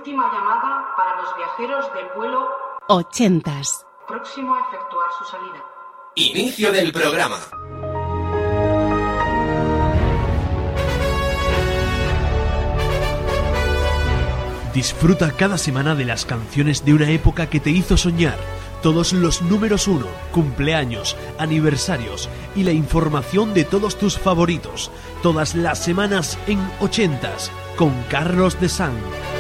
Última llamada para los viajeros del vuelo 80s. Próximo a efectuar su salida. Inicio del programa. Disfruta cada semana de las canciones de una época que te hizo soñar, todos los números 1, cumpleaños, aniversarios y la información de todos tus favoritos, todas las semanas en 80s, con Carlos de San.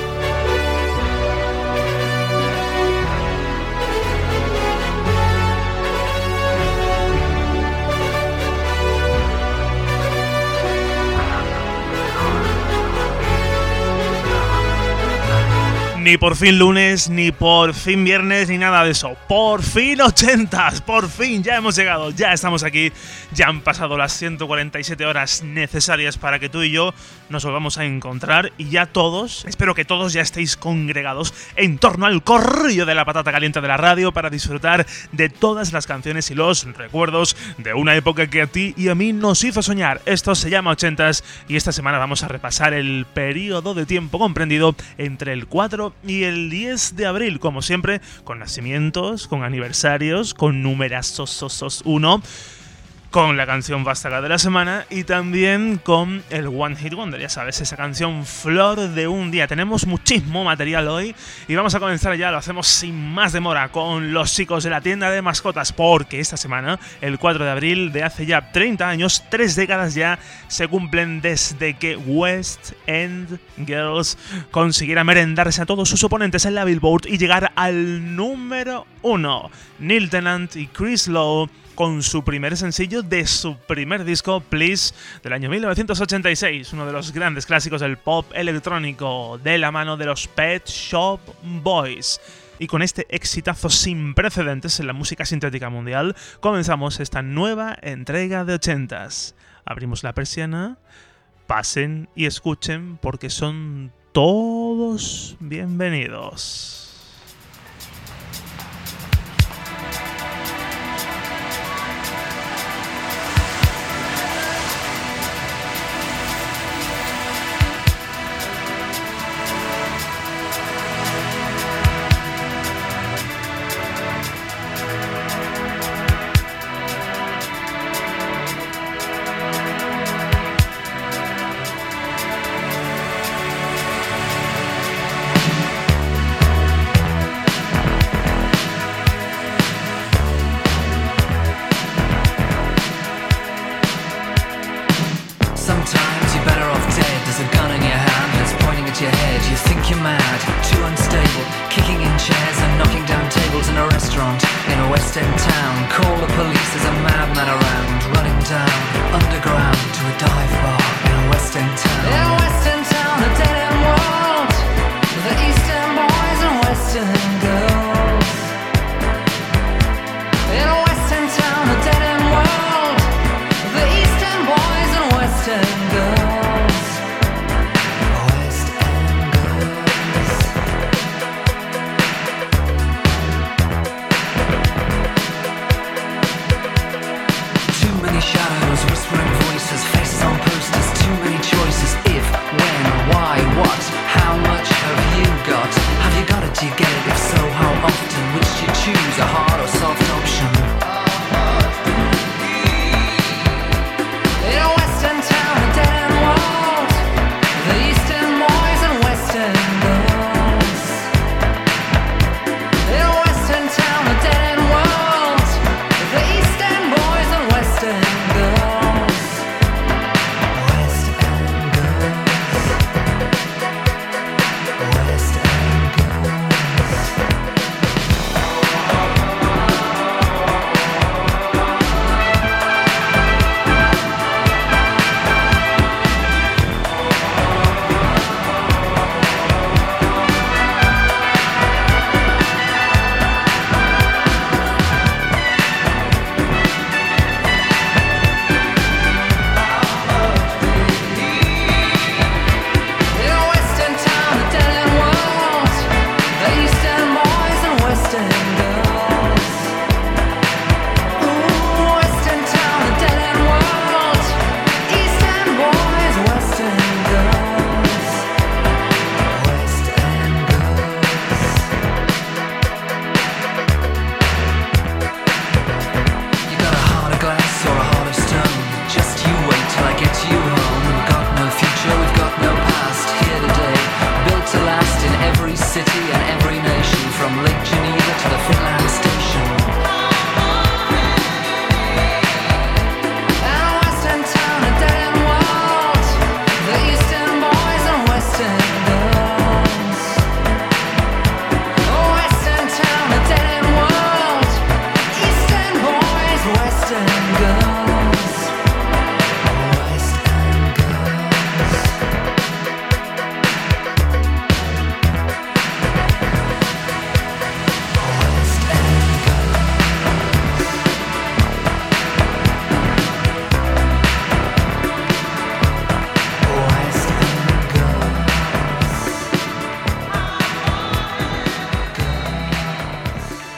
Ni por fin lunes, ni por fin viernes, ni nada de eso. Por fin 80s, por fin ya hemos llegado, ya estamos aquí. Ya han pasado las 147 horas necesarias para que tú y yo nos volvamos a encontrar. Y ya todos, espero que todos ya estéis congregados en torno al corrillo de la patata caliente de la radio para disfrutar de todas las canciones y los recuerdos de una época que a ti y a mí nos hizo soñar. Esto se llama 80s y esta semana vamos a repasar el periodo de tiempo comprendido entre el 4 y el 10 de abril, como siempre, con nacimientos, con aniversarios, con numerazos 1, con la canción vástaga de la semana y también con el One Hit Wonder, ya sabes, esa canción Flor de un día. Tenemos muchísimo material hoy y vamos a comenzar ya, lo hacemos sin más demora, con los chicos de la tienda de mascotas, porque esta semana, el 4 de abril de hace ya 30 años, 3 décadas ya, se cumplen desde que West End Girls consiguiera merendarse a todos sus oponentes en la Billboard y llegar al número 1. Neil Tennant y Chris Lowe con su primer sencillo de su primer disco, Please, del año 1986, uno de los grandes clásicos del pop electrónico, de la mano de los Pet Shop Boys. Y con este exitazo sin precedentes en la música sintética mundial, comenzamos esta nueva entrega de 80s. Abrimos la persiana, pasen y escuchen porque son todos bienvenidos.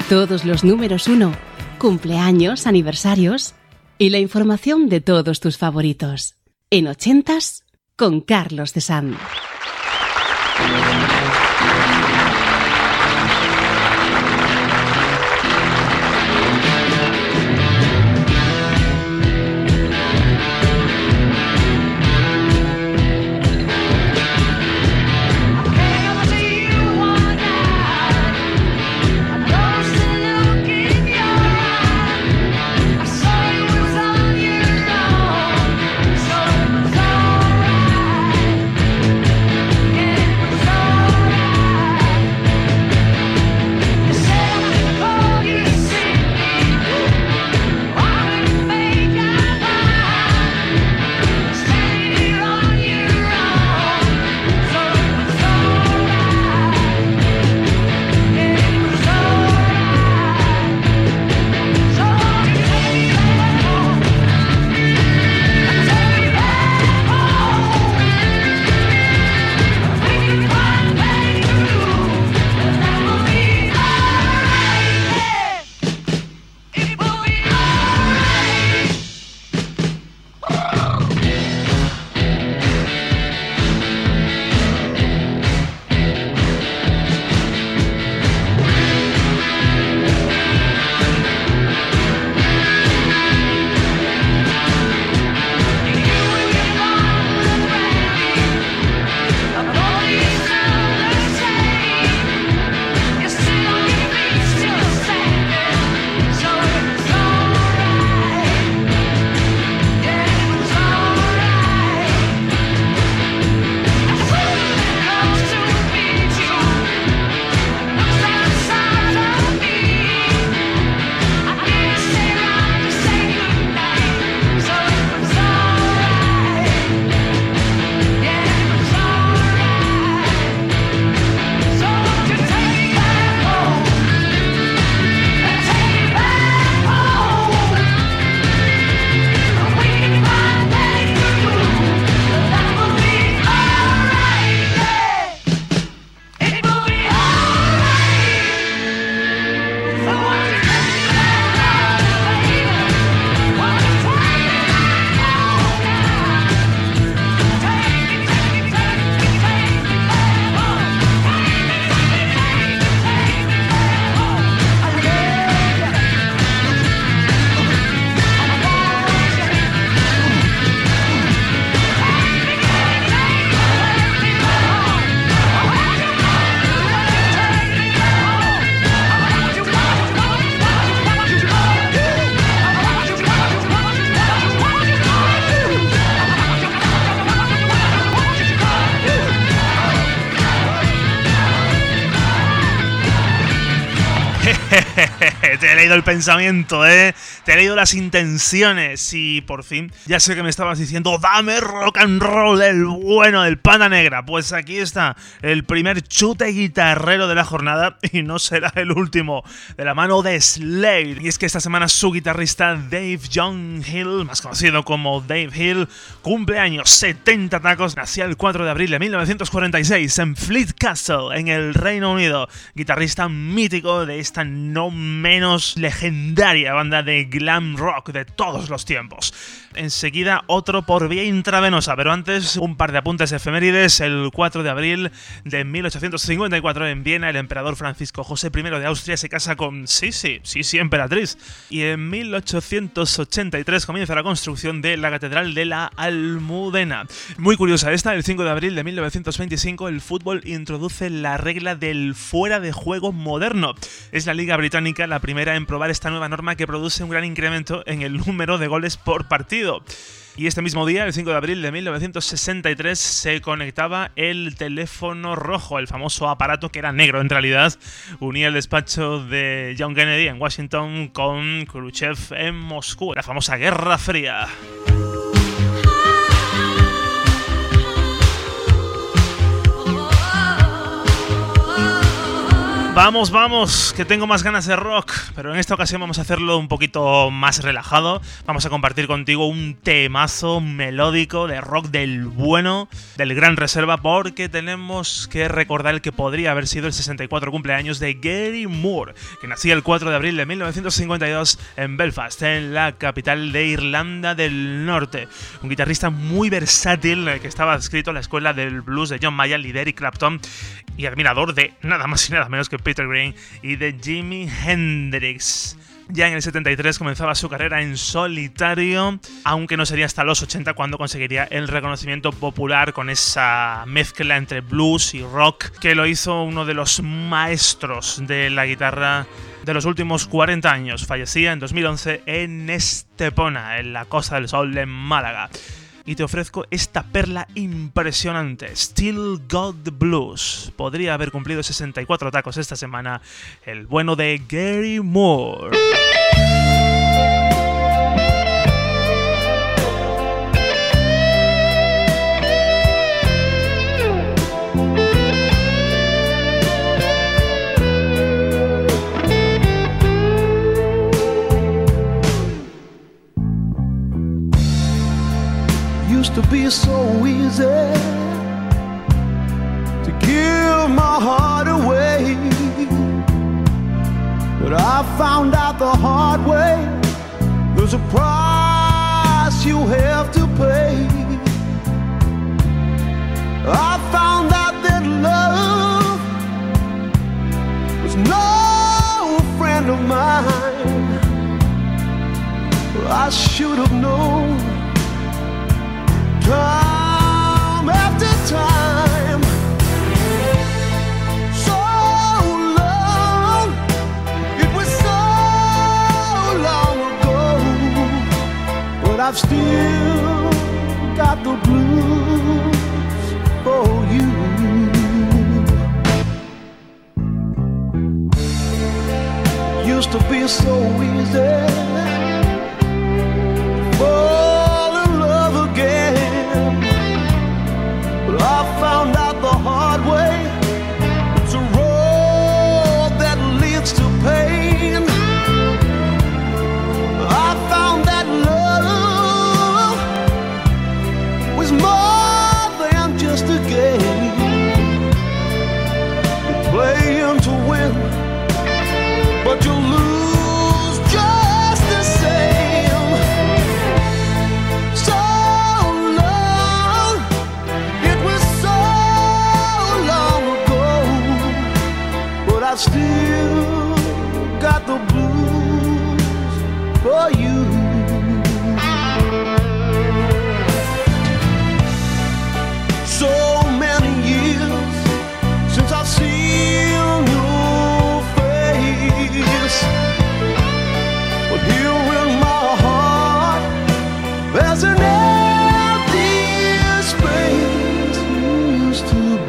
Todos los números 1, cumpleaños, aniversarios y la información de todos tus favoritos. En 80s con Carlos de San. Te he leído el pensamiento, te he leído las intenciones y por fin, ya sé que me estabas diciendo, dame rock and roll, el bueno, del Panda Negra. Pues aquí está, el primer chute guitarrero de la jornada y no será el último, de la mano de Slade. Y es que esta semana su guitarrista Dave John Hill, más conocido como Dave Hill, cumple años, 70 tacos. Nació el 4 de abril de 1946 en Fleet Castle, en el Reino Unido. Guitarrista mítico de esta no menos legendaria banda de glam rock de todos los tiempos. Enseguida otro por vía intravenosa, pero antes un par de apuntes efemérides. El 4 de abril de 1854 en Viena el emperador Francisco José I de Austria se casa con sí, emperatriz. Y en 1883 comienza la construcción de la Catedral de la Almudena. Muy curiosa esta, el 5 de abril de 1925 el fútbol introduce la regla del fuera de juego moderno. Es la Liga Británica la primera en probar esta nueva norma que produce un gran incremento en el número de goles por partido. Y este mismo día, el 5 de abril de 1963, se conectaba el teléfono rojo, el famoso aparato que era negro en realidad. Unía el despacho de John Kennedy en Washington con Khrushchev en Moscú, la famosa Guerra Fría. Vamos, que tengo más ganas de rock, pero en esta ocasión vamos a hacerlo un poquito más relajado. Vamos a compartir contigo un temazo melódico de rock del bueno, del Gran Reserva, porque tenemos que recordar el que podría haber sido el 64 cumpleaños de Gary Moore, que nacía el 4 de abril de 1952 en Belfast, en la capital de Irlanda del Norte. Un guitarrista muy versátil que estaba adscrito a la escuela del blues de John Mayall y de Eric Clapton, y admirador de nada más y nada menos que Peter Green y de Jimi Hendrix. Ya en el 73 comenzaba su carrera en solitario, aunque no sería hasta los 80 cuando conseguiría el reconocimiento popular con esa mezcla entre blues y rock que lo hizo uno de los maestros de la guitarra de los últimos 40 años. Fallecía en 2011 en Estepona, en la Costa del Sol de Málaga. Y te ofrezco esta perla impresionante, Still Got the Blues. Podría haber cumplido 64 tacos esta semana, el bueno de Gary Moore. To be so easy to give my heart away, but I found out the hard way there's a price you have to pay. I found out that love was no friend of mine. I should have known time after time. So long, it was so long ago, but I've still got the blues for you. Used to be so easy fall in love again, but I found out the hard way it's a road that leads to pain. I found that love was more than just a game. You play to win, but you lose just the same. So long, it was so long ago, but I've still got the blues for you. So many years since I've seen your face, but here in my heart there's an empty space you used to be.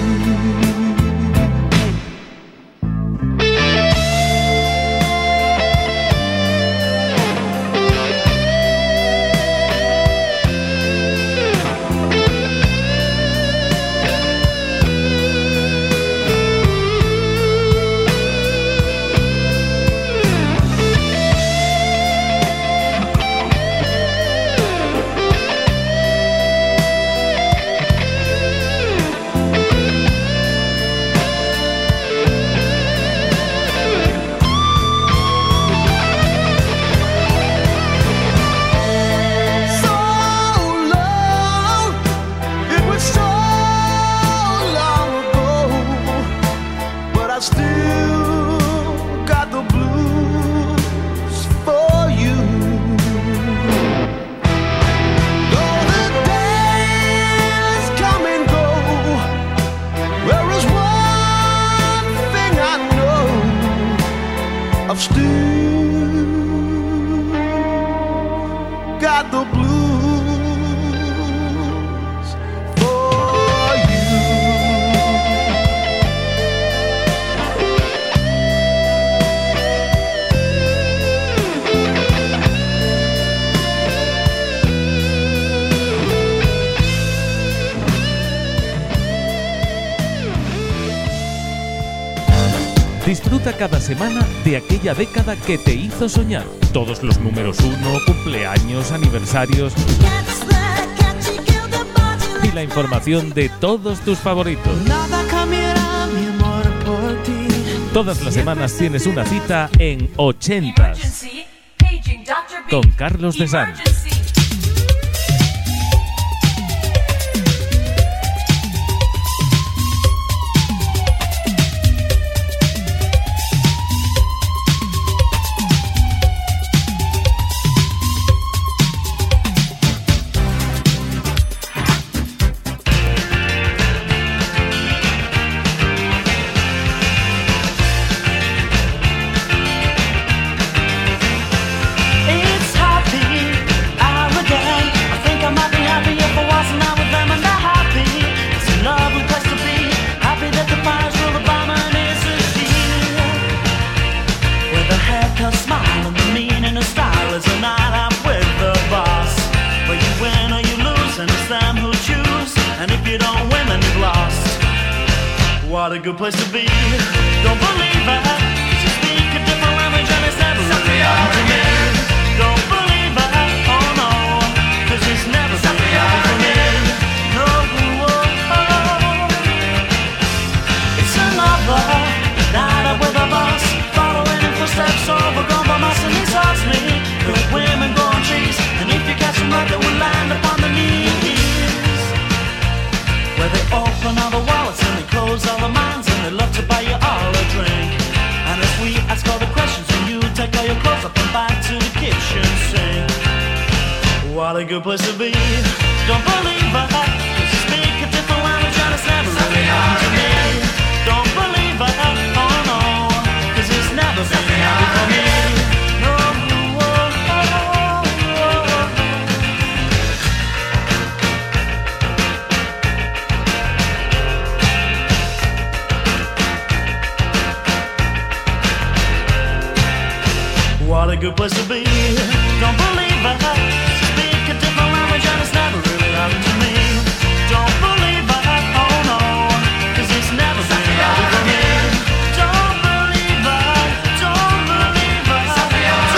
I've still got the blues for you. Disfruta cada semana de aquella década que te hizo soñar. Todos los números 1, cumpleaños, aniversarios y la información de todos tus favoritos. Todas las semanas tienes una cita en 80s con Carlos de San. What a good place to be. Don't believe it, 'cause you speak a different language and it's never really happened to me. Don't believe it, oh no, 'cause it's never really happened to me. No, it's another night up with a bus, following in footsteps overgrown by mice, and he tells me good women go on trees, and if you catch them right they will land upon the knees, where they open all the wallets and they close all the minds, and they love to buy you all a drink. And as we ask all the questions, and you take all your clothes up and back to the kitchen sink. What a good place to be. Don't believe it, 'cause you speak a different language and it's never really happened to me. Don't believe it, oh no, 'cause it's never really happened for me. No, what a good place to be. Don't believe it, speak a different language and it's never really happened to me. Don't believe it, oh no, 'cause it's never really happened to me. Don't believe it, don't believe it, don't believe it.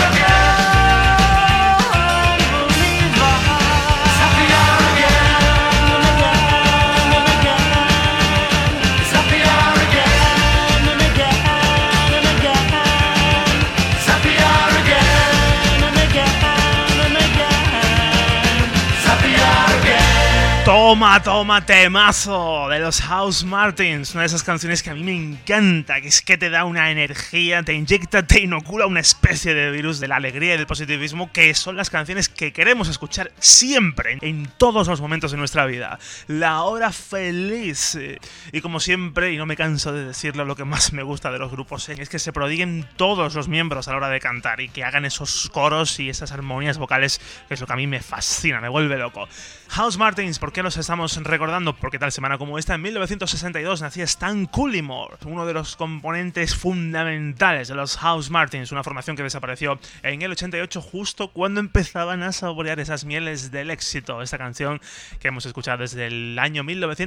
It's happier again and again and again. It's happier again and again and again. It's happier again and again and again. It's happier again. Toma, toma, temazo de los House Martins, una de esas canciones que a mí me encanta, que es que te da una energía, te inyecta, te inocula una especie de virus de la alegría y del positivismo, que son las canciones que queremos escuchar siempre, en todos los momentos de nuestra vida. La hora feliz. Y como siempre, y no me canso de decirlo, lo que más me gusta de los grupos es que se prodiguen todos los miembros a la hora de cantar y que hagan esos coros y esas armonías vocales, que es lo que a mí me fascina, me vuelve loco. House Martins, ¿por qué los estamos recordando? Porque tal semana como esta, en 1962, nacía Stan Cullimore, uno de los componentes fundamentales de los House Martins, una formación que desapareció en el 88 justo cuando empezaban a saborear esas mieles del éxito. Esta canción que hemos escuchado desde el año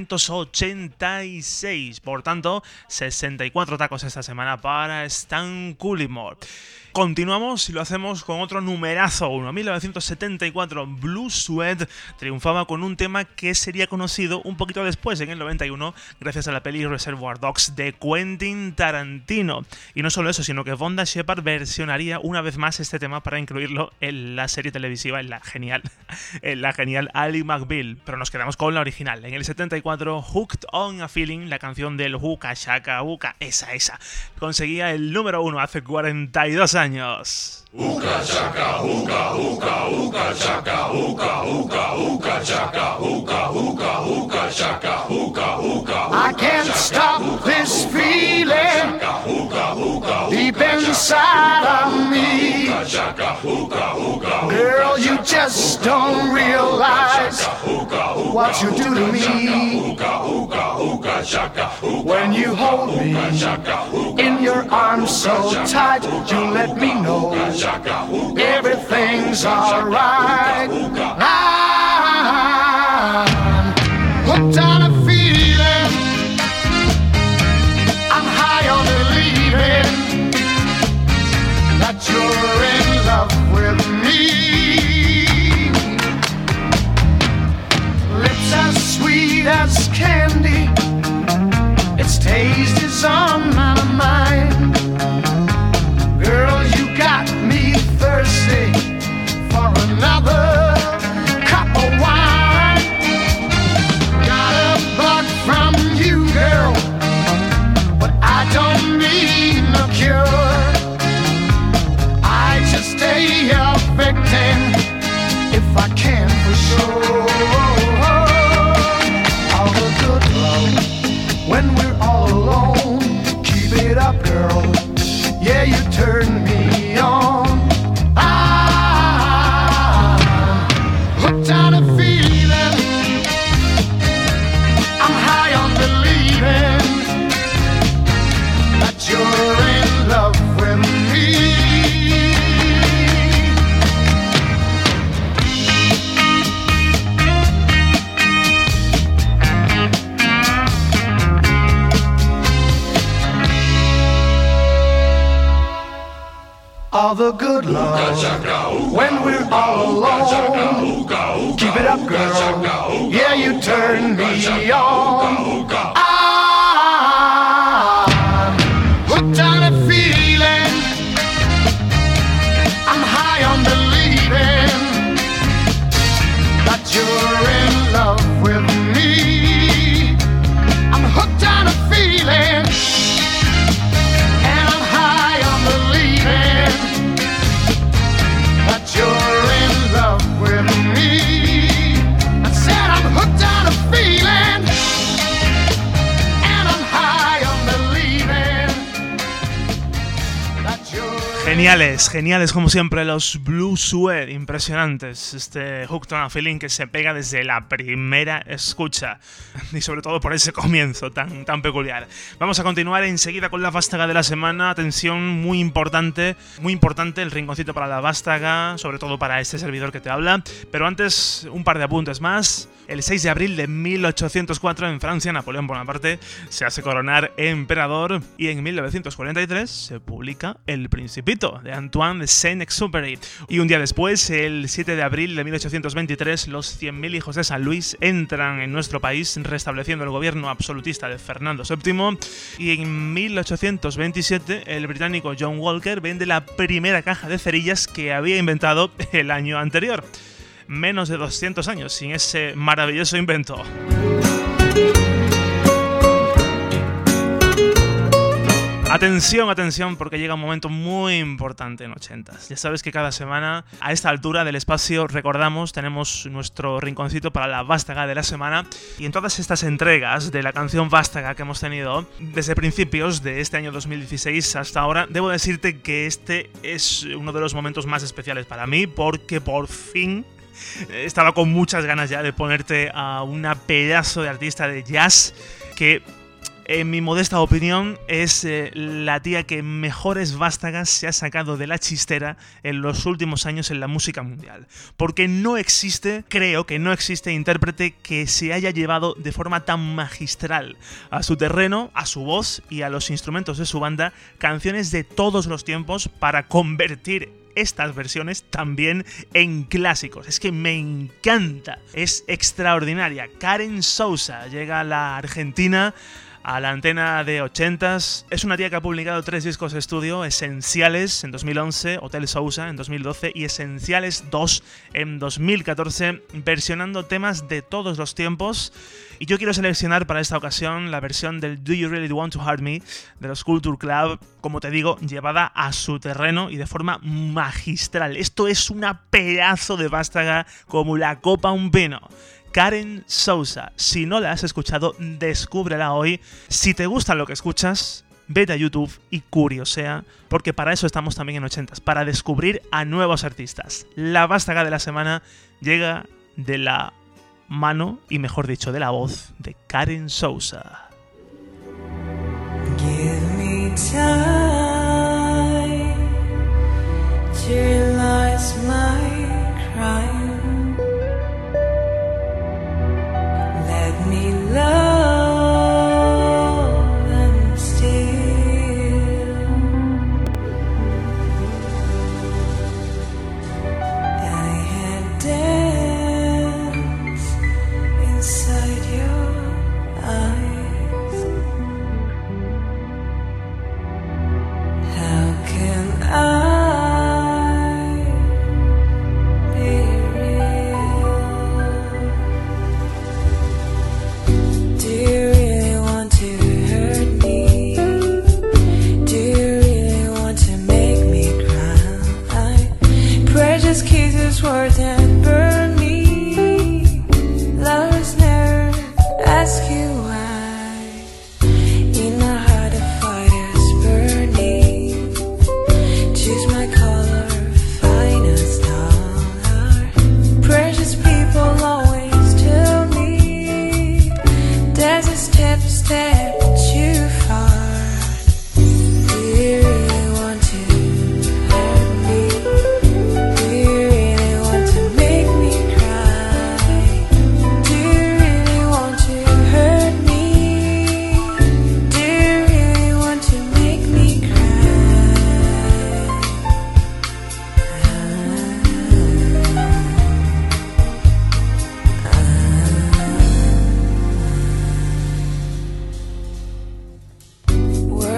1986. Por tanto, 64 tacos esta semana para Stan Cullimore. Continuamos y lo hacemos con otro numerazo 1. 1974, Blue Suede triunfaba con un tema que sería conocido un poquito después, en el 91, gracias a la peli Reservoir Dogs de Quentin Tarantino. Y no solo eso, sino que Vonda Shepard versionaría una vez más este tema para incluirlo en la serie televisiva, en la genial Ally McBeal. Pero nos quedamos con la original. En el 74, Hooked on a Feeling, la canción del Huka Shaka Huka, esa, conseguía el número 1 hace 42 años. Uka chaka, uka, uka, uka chaka, uka, uka, uka chaka, uka, uka, uka chaka, uka, uka. I can't stop this feeling deep inside of me. Girl, you just don't realize what you do to me. When you hold me in your arms so tight, you let me know everything's alright. I'm hooked on a feeling, I'm high on believing. all the good love when we're all alone. Keep it up, girl. Yeah, you turn me on. I'm hooked on a feeling. I'm high on believing that you're in love with me. I'm hooked on a feeling. You're in love with me. I said I'm hooked on a feeling, and I'm high on believing that you're. Geniales como siempre los Blue Suede, impresionantes. Este Hooked on a Feeling que se pega desde la primera escucha y sobre todo por ese comienzo tan peculiar. Vamos a continuar enseguida con la vástaga de la semana. Atención, muy importante el rinconcito para la vástaga, sobre todo para este servidor que te habla. Pero antes, un par de apuntes más. El 6 de abril de 1804 en Francia, Napoleón Bonaparte se hace coronar emperador y en 1943 se publica El Principito de Antoine de Saint-Exupéry. Y un día después, el 7 de abril de 1823, los 100.000 hijos de San Luis entran en nuestro país restableciendo el gobierno absolutista de Fernando VII. Y en 1827 el británico John Walker vende la primera caja de cerillas que había inventado el año anterior. Menos de 200 años sin ese maravilloso invento. Atención, porque llega un momento muy importante en 80s. Ya sabes que cada semana, a esta altura del espacio, recordamos, tenemos nuestro rinconcito para la vástaga de la semana. Y en todas estas entregas de la canción vástaga que hemos tenido, desde principios de este año 2016 hasta ahora, debo decirte que este es uno de los momentos más especiales para mí, porque por fin estaba con muchas ganas ya de ponerte a una pedazo de artista de jazz que, en mi modesta opinión, es la tía que mejores vástagas se ha sacado de la chistera en los últimos años en la música mundial. Porque creo que no existe intérprete que se haya llevado de forma tan magistral a su terreno, a su voz y a los instrumentos de su banda canciones de todos los tiempos para convertir estas versiones también en clásicos. Es que me encanta, es extraordinaria. Karen Souza llega a la Argentina, a la antena de 80s. Es una tía que ha publicado 3 discos de estudio: Esenciales en 2011, Hotel Sousa en 2012 y Esenciales 2 en 2014, versionando temas de todos los tiempos. Y yo quiero seleccionar para esta ocasión la versión del Do You Really Want to Hurt Me de los Culture Club, como te digo, llevada a su terreno y de forma magistral. Esto es una pedazo de vástaga como la copa a un pino. Karen Souza, si no la has escuchado, descúbrela hoy. Si te gusta lo que escuchas, vete a YouTube y curiosea, porque para eso estamos también en 80s, para descubrir a nuevos artistas. La vástaga de la semana llega de la mano, y mejor dicho, de la voz de Karen Souza. Give me time to realize my crime. Let me love and steal. I had danced inside your eyes. How can I be real? Do you really want to hurt me? Do you really want to make me cry? Precious kisses worth and burn me. Lovers never ask you why. In a heart of fire is burning. To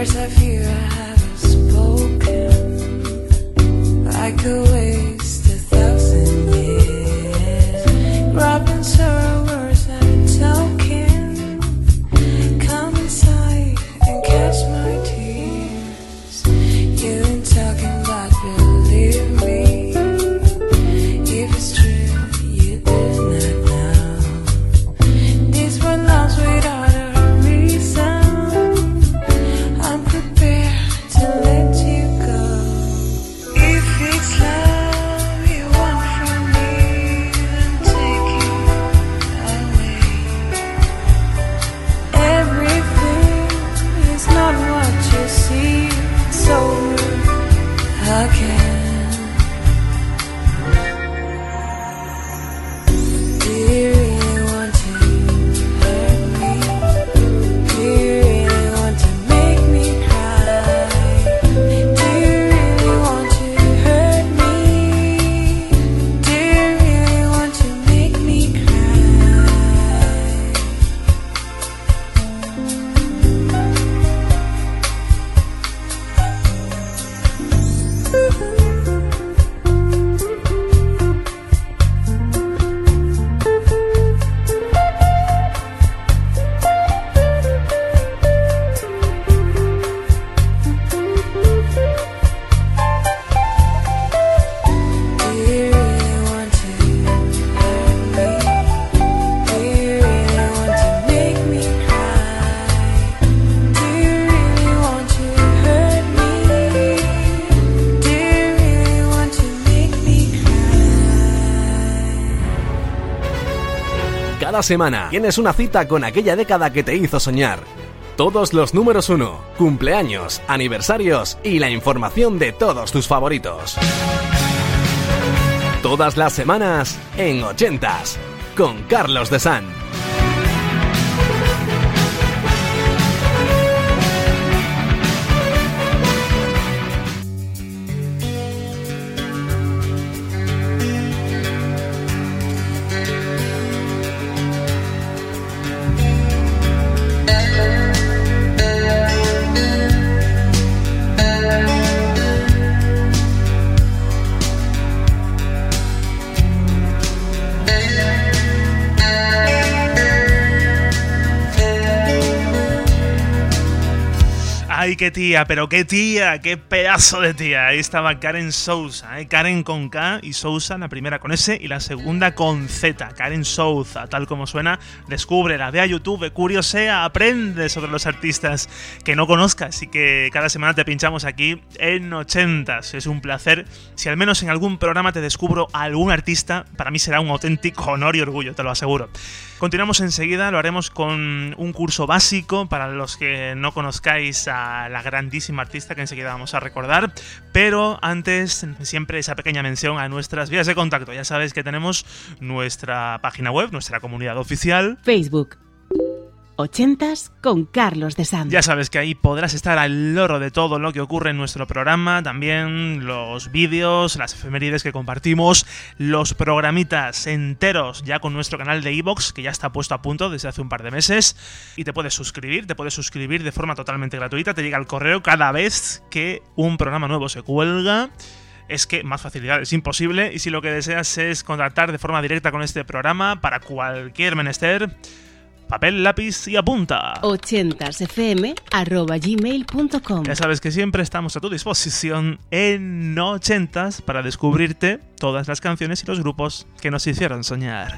Words I fear I haven't spoken, like a waste 1,000 years. Robbing sorrow words that are token. Come inside and catch my tears. You ain't talking but believe me. If it's true, you do not know. These were lost without a reason. I'm prepared to let you go. If it's love you want from me, then take it away. Everything is not what you see. It's over again. Do you really want to hurt me? Do you really want to make me cry? Do you really want to hurt me? Do you really want to make me cry? Do you really want to hurt me? Do you really want to make me cry? Do you really want to hurt me? Do you really want to make me cry? Cada semana tienes una cita con aquella década que te hizo soñar. Todos los números 1, cumpleaños, aniversarios y la información de todos tus favoritos. Todas las semanas en 80s con Carlos de San. Ay, qué tía, pero qué tía, qué pedazo de tía. Ahí estaba Karen Souza, Karen con K y Souza, la primera con S y la segunda con Z. Karen Souza, tal como suena, descúbrela, ve a YouTube, curiosea, aprende sobre los artistas que no conozcas y que cada semana te pinchamos aquí en 80s. Es un placer. Si al menos en algún programa te descubro a algún artista, para mí será un auténtico honor y orgullo, te lo aseguro. Continuamos enseguida, lo haremos con un curso básico para los que no conozcáis a la grandísima artista que enseguida vamos a recordar, pero antes siempre esa pequeña mención a nuestras vías de contacto. Ya sabéis que tenemos nuestra página web, nuestra comunidad oficial, Facebook 80s con Carlos de San. Ya sabes que ahí podrás estar al loro de todo lo que ocurre en nuestro programa, también los vídeos, las efemérides que compartimos, los programitas enteros ya con nuestro canal de iVoox, que ya está puesto a punto desde hace un par de meses, y te puedes suscribir de forma totalmente gratuita, te llega el correo cada vez que un programa nuevo se cuelga. Es que más facilidad es imposible, y si lo que deseas es contactar de forma directa con este programa para cualquier menester, papel, lápiz y apunta. 80sfm@gmail.com. Ya sabes que siempre estamos a tu disposición en 80s para descubrirte todas las canciones y los grupos que nos hicieron soñar.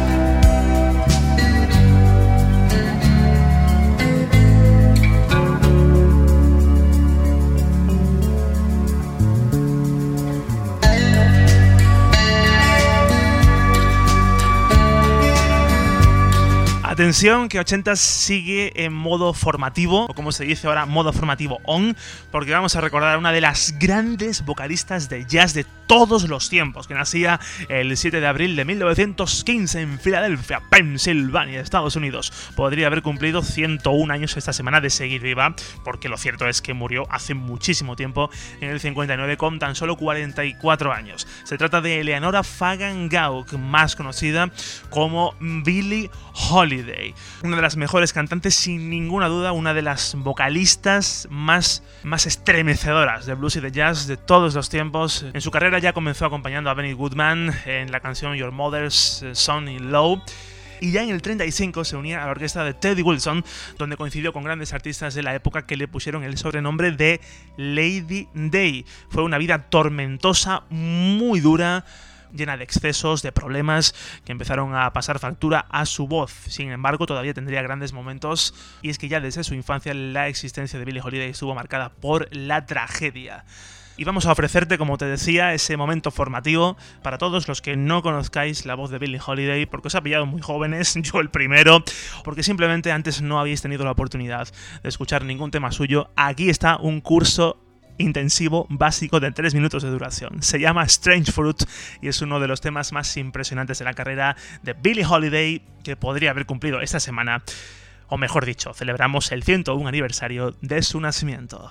Atención, que 80s sigue en modo formativo, o como se dice ahora, modo formativo on, porque vamos a recordar a una de las grandes vocalistas de jazz de todos los tiempos, que nacía el 7 de abril de 1915 en Filadelfia, Pensilvania, Estados Unidos. Podría haber cumplido 101 años esta semana de seguir viva, porque lo cierto es que murió hace muchísimo tiempo, en el 59, con tan solo 44 años. Se trata de Eleanora Fagan Gauck, más conocida como Billie Holiday, una de las mejores cantantes sin ninguna duda, una de las vocalistas más estremecedoras de blues y de jazz de todos los tiempos. En su carrera ya comenzó acompañando a Benny Goodman en la canción Your Mother's Son-in-Law, y ya en el 35 se unía a la orquesta de Teddy Wilson, donde coincidió con grandes artistas de la época que le pusieron el sobrenombre de Lady Day. Fue una vida tormentosa, muy dura, llena de excesos, de problemas que empezaron a pasar factura a su voz. Sin embargo, todavía tendría grandes momentos, y es que ya desde su infancia la existencia de Billie Holiday estuvo marcada por la tragedia. Y vamos a ofrecerte, como te decía, ese momento formativo para todos los que no conozcáis la voz de Billie Holiday, porque os ha pillado muy jóvenes, yo el primero, porque simplemente antes no habéis tenido la oportunidad de escuchar ningún tema suyo. Aquí está un curso intensivo básico de 3 minutos de duración. Se llama Strange Fruit y es uno de los temas más impresionantes de la carrera de Billie Holiday, que podría haber cumplido esta semana, o mejor dicho, celebramos el 101 aniversario de su nacimiento.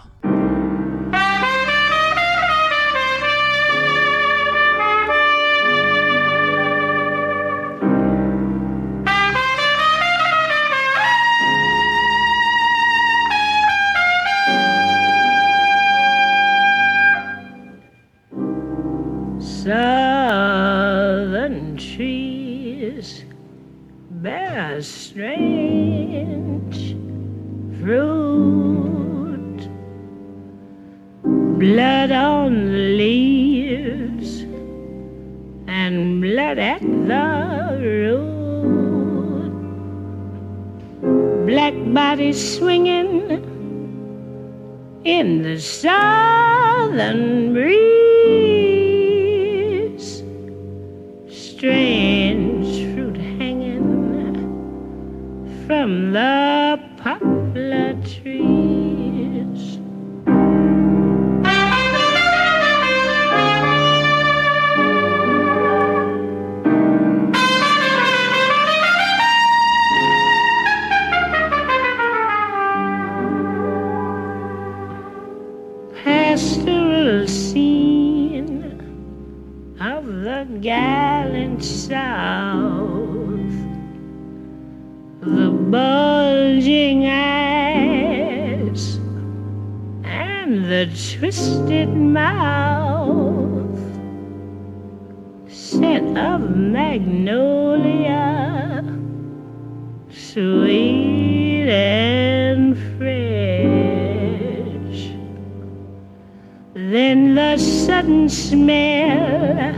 Southern trees bear strange fruit, blood on the leaves and blood at the root, black bodies swinging in the southern breeze, strange fruit hanging from the poplar trees. Pastoral scene of the gallant South, the bulging eyes and the twisted mouth, scent of magnolia, sweet and fresh, then the sudden smell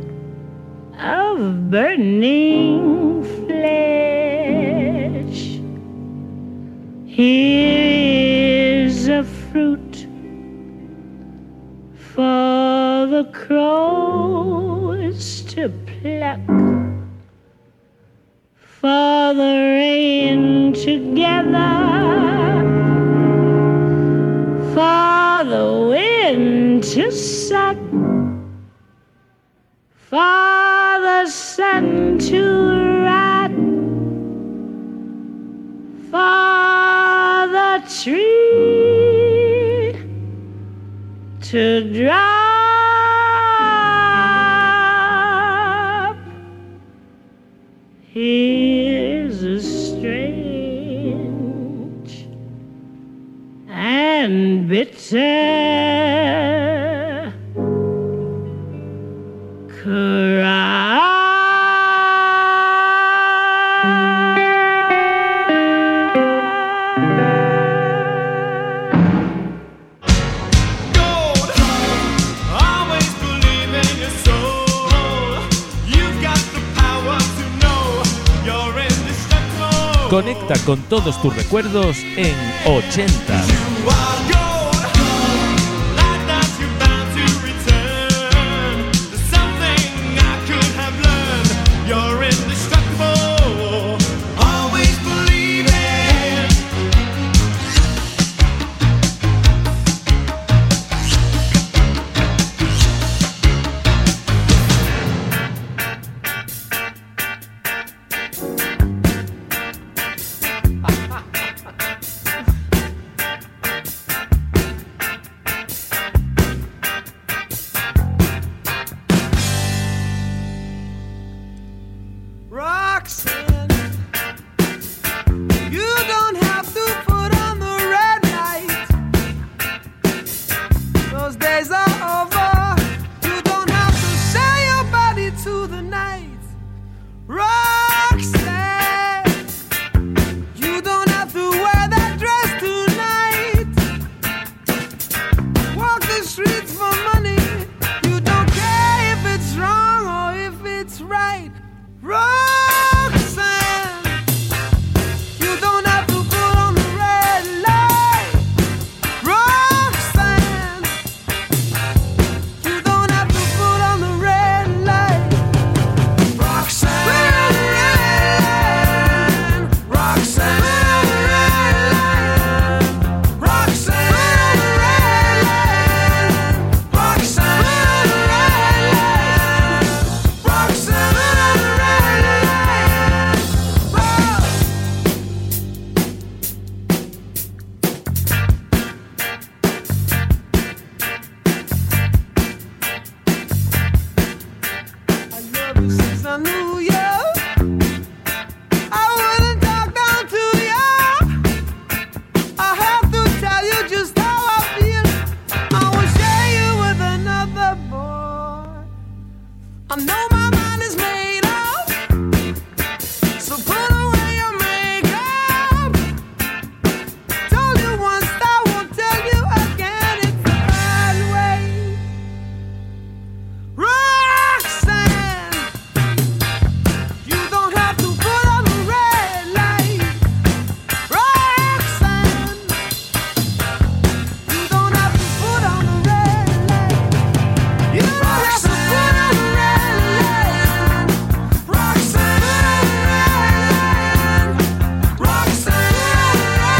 of burning flesh. Here is a fruit for the crows to pluck, for the rain to gather, for the wind to suck, for the sun to rot, for the tree to drop. Here's a strange and bitter cry. Conecta con todos tus recuerdos en 80. streets for money. You don't care if it's wrong or if it's right. Roxanne, you don't have to put on the red light. Roxanne, you don't have to put on the red light. Roxanne, Roxanne, Roxanne, since I knew you, I wouldn't talk down to you. I have to tell you just how I feel. I will share you with another boy. I know my mind is made up, so put away your makeup. Told you once, I won't tell you again. It's the bad way. Roxanne, you don't have to put on the red light. Roxanne, you don't have to put on the red light. You don't have to put on the red light. Roxanne, Roxanne,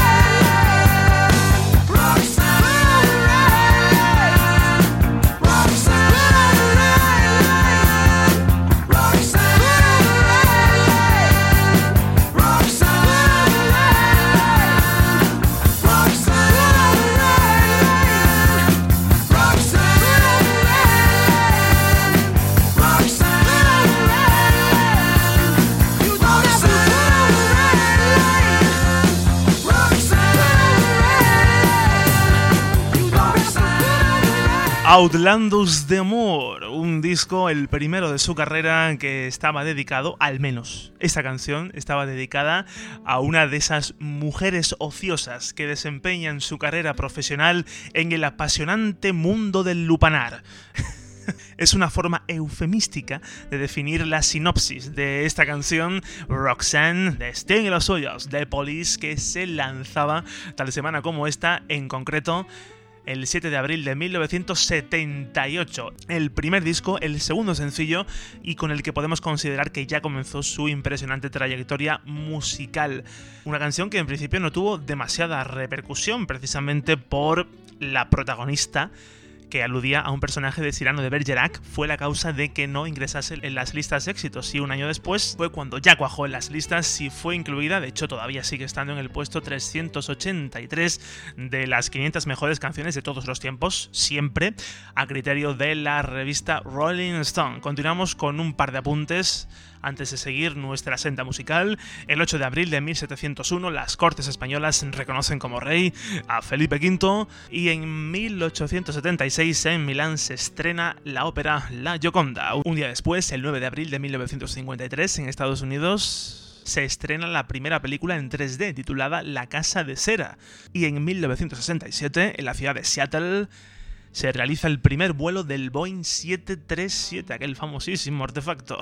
Outlandus d'Amour, un disco, el primero de su carrera, que estaba dedicado, al menos esta canción, estaba dedicada a una de esas mujeres ociosas que desempeñan su carrera profesional en el apasionante mundo del lupanar. Es una forma eufemística de definir la sinopsis de esta canción, Roxanne, de Sting y los suyos, de Police, que se lanzaba tal semana como esta, en concreto el 7 de abril de 1978. El primer disco, el segundo sencillo, y con el que podemos considerar que ya comenzó su impresionante trayectoria musical. Una canción que en principio no tuvo demasiada repercusión, precisamente por la protagonista, que aludía a un personaje de Cyrano de Bergerac, fue la causa de que no ingresase en las listas de éxitos. Y un año después fue cuando ya cuajó en las listas y fue incluida, de hecho todavía sigue estando en el puesto 383 de las 500 mejores canciones de todos los tiempos, siempre a criterio de la revista Rolling Stone. Continuamos con un par de apuntes antes de seguir nuestra senda musical. El 8 de abril de 1701 las Cortes Españolas reconocen como rey a Felipe V, y en 1876 en Milán se estrena la ópera La Gioconda. Un día después, el 9 de abril de 1953, en Estados Unidos se estrena la primera película en 3D titulada La Casa de Cera, y en 1967 en la ciudad de Seattle se realiza el primer vuelo del Boeing 737, aquel famosísimo artefacto.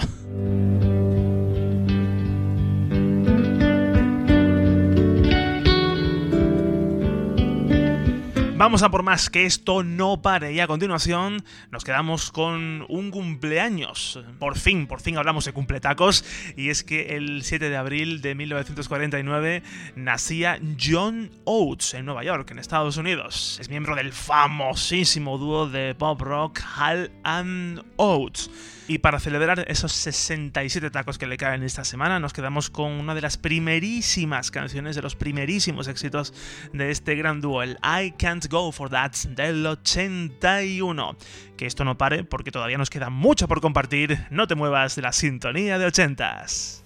Vamos a por más, que esto no pare, y a continuación nos quedamos con un cumpleaños. Por fin hablamos de cumpletacos, y es que el 7 de abril de 1949 nacía John Oates en Nueva York, en Estados Unidos. Es miembro del famosísimo dúo de pop rock Hall & Oates. Y para celebrar esos 67 tacos que le caen esta semana, nos quedamos con una de las primerísimas canciones, de los primerísimos éxitos de este gran dúo, el I Can't Go For That del 81. Que esto no pare, porque todavía nos queda mucho por compartir. No te muevas de la sintonía de 80s.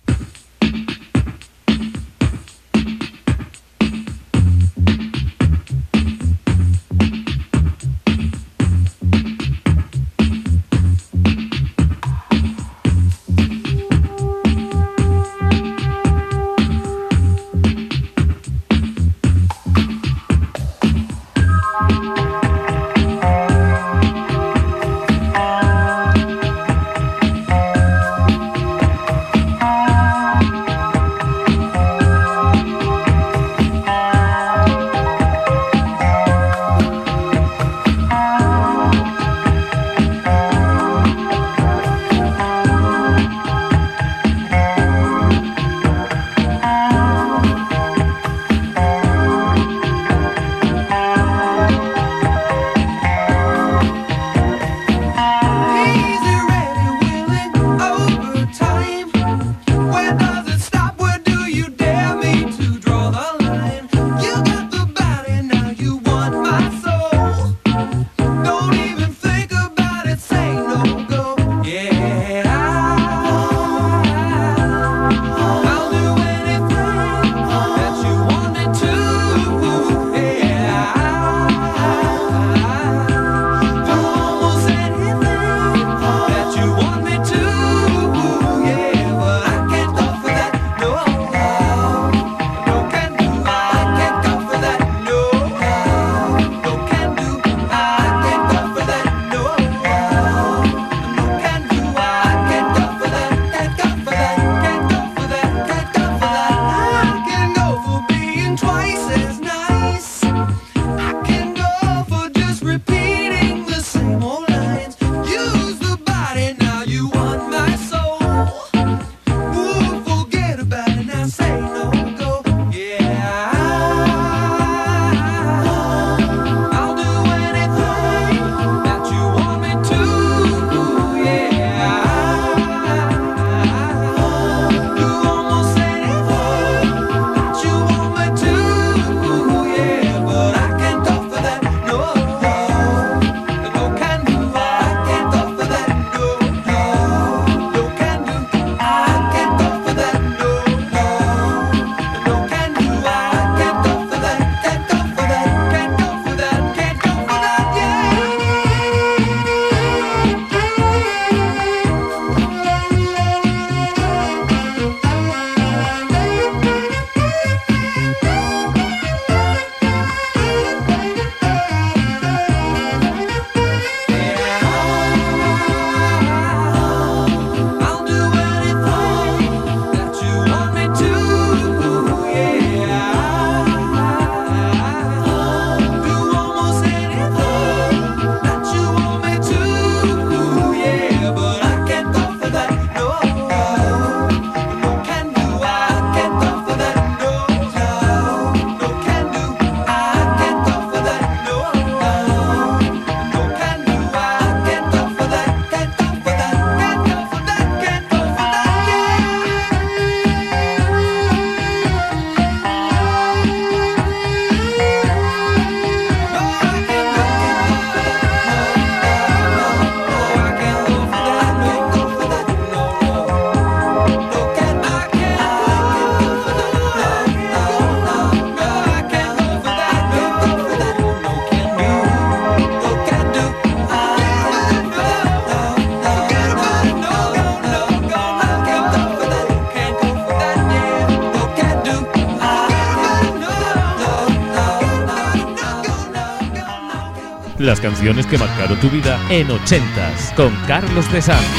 Las canciones que marcaron tu vida en 80s con Carlos de San.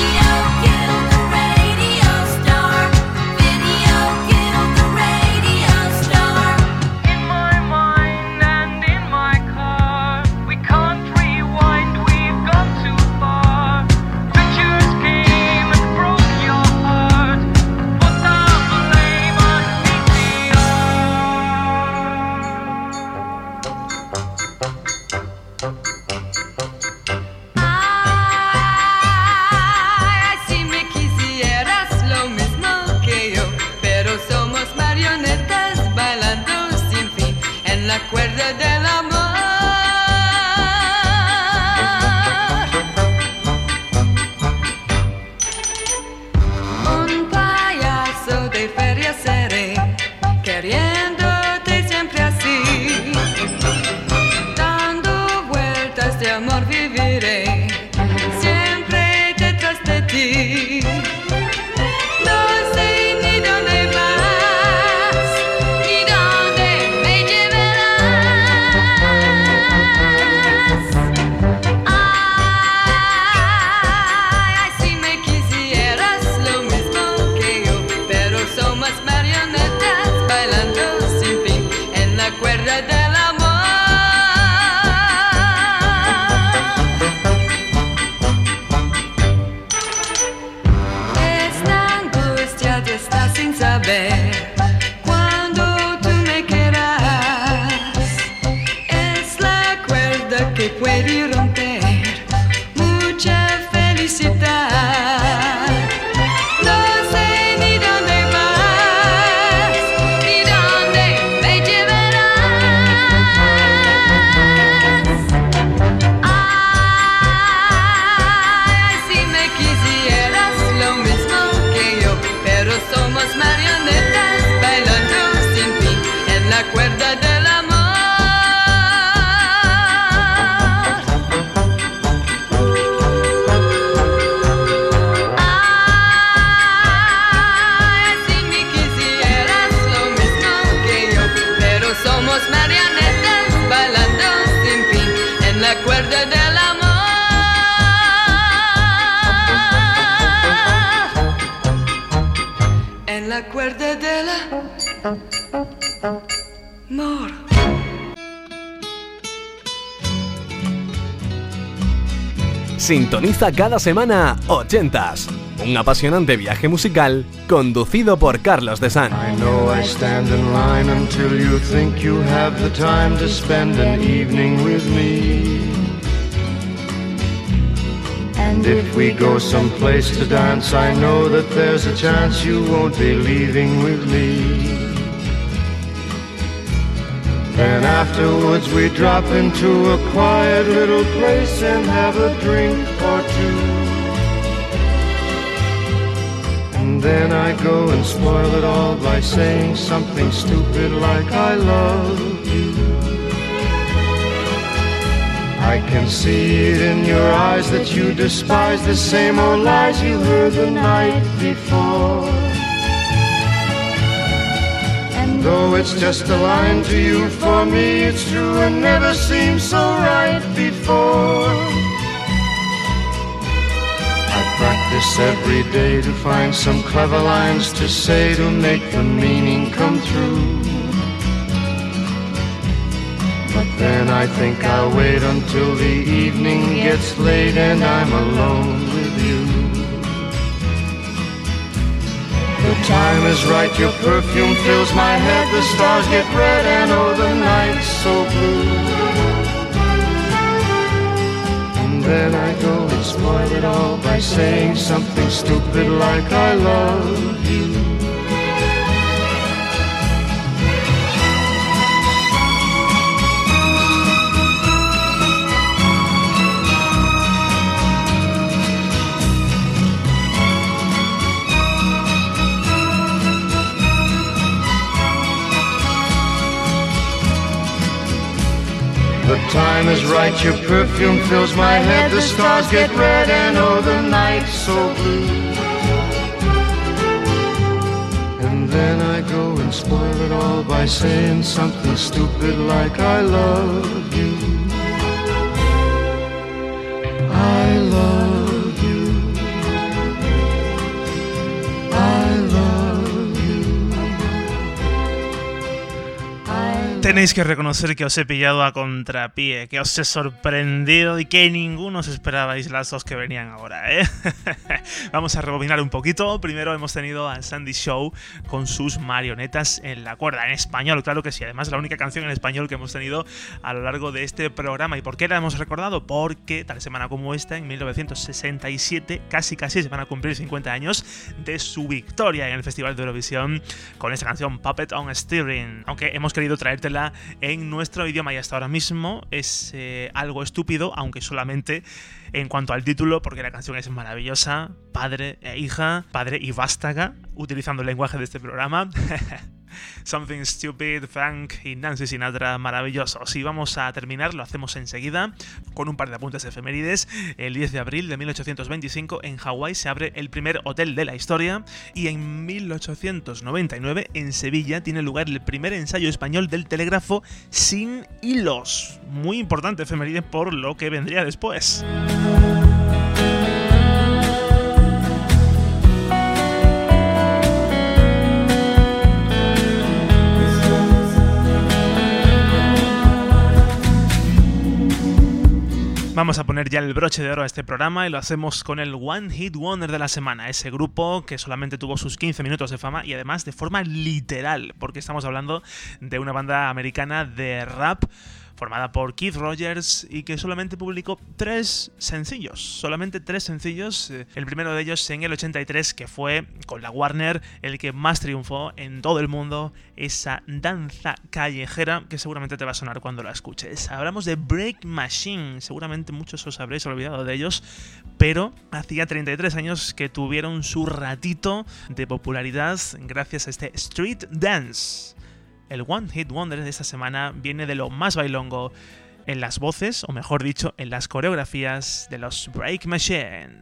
Sintoniza cada semana 80s, un apasionante viaje musical conducido por Carlos de San. I know I stand in line until you think you have the time to spend an evening with me. And if we go someplace to dance, I know that there's a chance you won't be leaving with me. Then afterwards we drop into a quiet little place and have a drink or two. And then I go and spoil it all by saying something stupid like I love you. I can see it in your eyes that you despise the same old lies you heard the night before. Though it's just a line to you, for me it's true and never seemed so right before. I practice every day to find some clever lines to say to make the meaning come through. But then I think I'll wait until the evening gets late and I'm alone with you. The time is right, your perfume fills my head, the stars get red and oh the night's so blue. And then I go and spoil it all by saying something stupid like I love you. The time is right, your perfume fills my head, the stars get red and oh the night's so blue. And then I go and spoil it all by saying something stupid like I love you. Tenéis que reconocer que os he pillado a contrapié, que os he sorprendido y que ninguno os esperabais las dos que venían ahora, ¿eh? Vamos a rebobinar un poquito. Primero hemos tenido a Sandy Shaw con sus Marionetas en la cuerda, en español, claro que sí. Además, la única canción en español que hemos tenido a lo largo de este programa. ¿Y por qué la hemos recordado? Porque tal semana como esta, en 1967, casi se van a cumplir 50 años de su victoria en el Festival de Eurovisión con esta canción Puppet on Steering. Aunque hemos querido traértela en nuestro idioma y hasta ahora mismo es algo estúpido, aunque solamente en cuanto al título, porque la canción es maravillosa. Padre e hija, padre y vástaga, utilizando el lenguaje de este programa. Something Stupid, Frank y Nancy Sinatra, maravillosos. Y vamos a terminar, lo hacemos enseguida, con un par de apuntes efemérides. El 10 de abril de 1825 en Hawái se abre el primer hotel de la historia, y en 1899 en Sevilla tiene lugar el primer ensayo español del telégrafo sin hilos. Muy importante efeméride por lo que vendría después. Vamos a poner ya el broche de oro a este programa y lo hacemos con el One Hit Wonder de la semana. Ese grupo que solamente tuvo sus 15 minutos de fama y además de forma literal, porque estamos hablando de una banda americana de rap formada por Keith Rogers y que solamente publicó 3 sencillos. Solamente 3 sencillos. El primero de ellos en el 83, que fue con la Warner el que más triunfó en todo el mundo. Esa danza callejera que seguramente te va a sonar cuando la escuches. Hablamos de Break Machine. Seguramente muchos os habréis olvidado de ellos, pero hacía 33 años que tuvieron su ratito de popularidad gracias a este Street Dance. El One Hit Wonder de esta semana viene de lo más bailongo en las voces, o mejor dicho, en las coreografías de los Break Machine.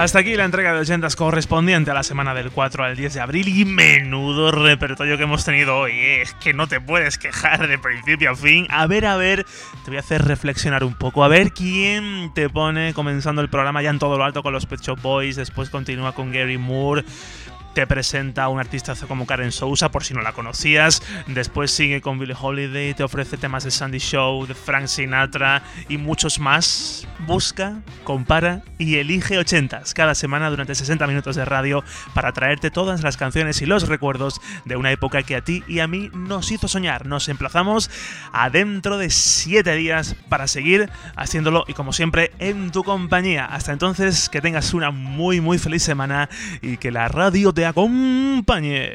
Hasta aquí la entrega de 80s correspondiente a la semana del 4 al 10 de abril y menudo repertorio que hemos tenido hoy. Es que no te puedes quejar de principio a fin. A ver, te voy a hacer reflexionar un poco. A ver quién te pone comenzando el programa ya en todo lo alto con los Pet Shop Boys. Después continúa con Gary Moore. Te presenta a un artista como Karen Sousa, por si no la conocías. Después sigue con Billie Holiday, te ofrece temas de Sandy Shaw, de Frank Sinatra y muchos más. Busca, compara y elige 80s cada semana durante 60 minutos de radio para traerte todas las canciones y los recuerdos de una época que a ti y a mí nos hizo soñar. Nos emplazamos a dentro de 7 días para seguir haciéndolo y como siempre en tu compañía. Hasta entonces, que tengas una muy muy feliz semana y que la radio te acompañe.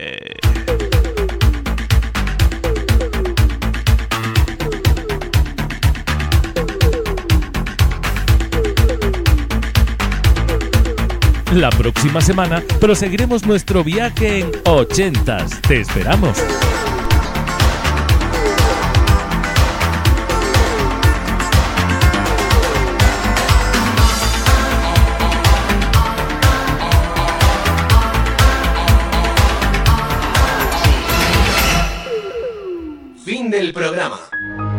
La próxima semana proseguiremos nuestro viaje en 80s. Te esperamos. Fin del programa.